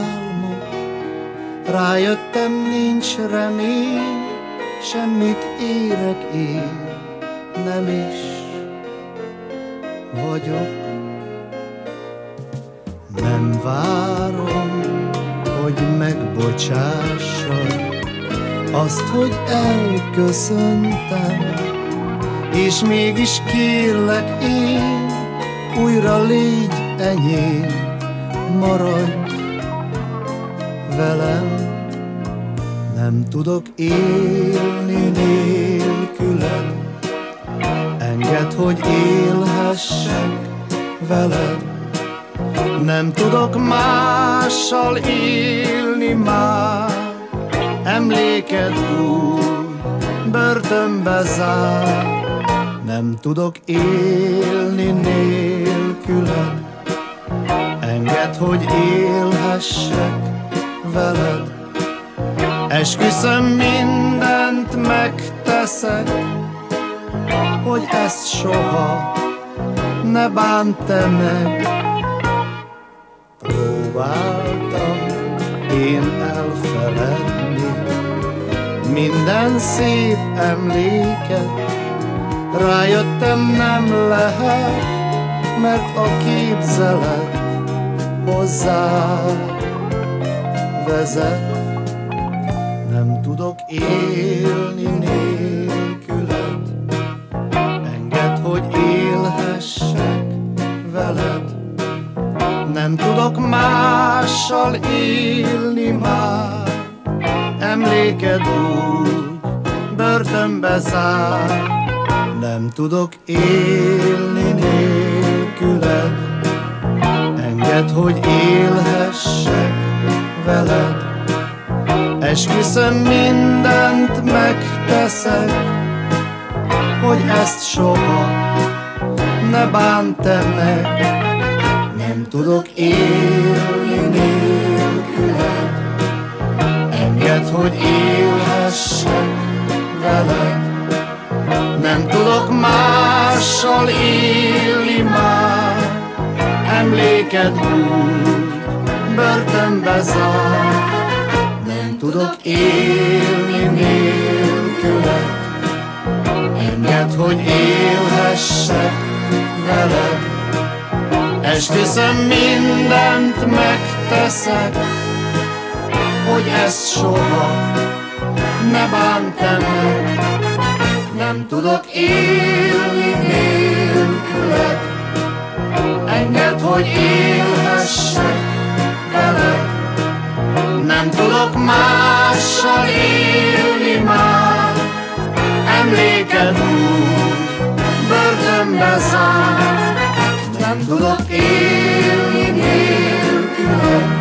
álmok. Rájöttem, nincs remény, semmit érek én, nem is vagyok. Nem várom, hogy megbocsássad azt, hogy elköszöntem, és mégis kérlek én, újra légy enyém, maradj velem. Nem tudok élni nélküled, engedd, hogy élhessek veled. Nem tudok mással élni már, emléked úgy börtönbe zár. Nem tudok élni nélküled, engedd, hogy élhessek veled. Esküszöm, mindent megteszek, hogy ezt soha ne bánt te meg. Próbáltam én elfeledni minden szép emléket, rájöttem, nem lehet, mert a képzelet hozzá vezet. Nem tudok élni nélküled, engedd, hogy élhessek veled. Nem tudok mással élni már, emléked úgy börtönbe zár. Nem tudok élni nélküled, engedd, hogy élhessek veled. Esküszöm, mindent megteszek, hogy ezt soha ne bánt te meg. Nem tudok élni nélküled, engedd, hogy élhessek veled. Nem tudok mással élni már, emléked úgy börtönbe zár. Nem tudok élni nélküled, engedd, hogy élhessek veled. Esküszöm, mindent megteszek, hogy ezt soha ne bánt te meg. Nem tudok élni nélküled, engedd, hogy élhessek veled. Nem tudok mással élni már, emléked úgy börtönbe zár. Nem tudok élni nélküled,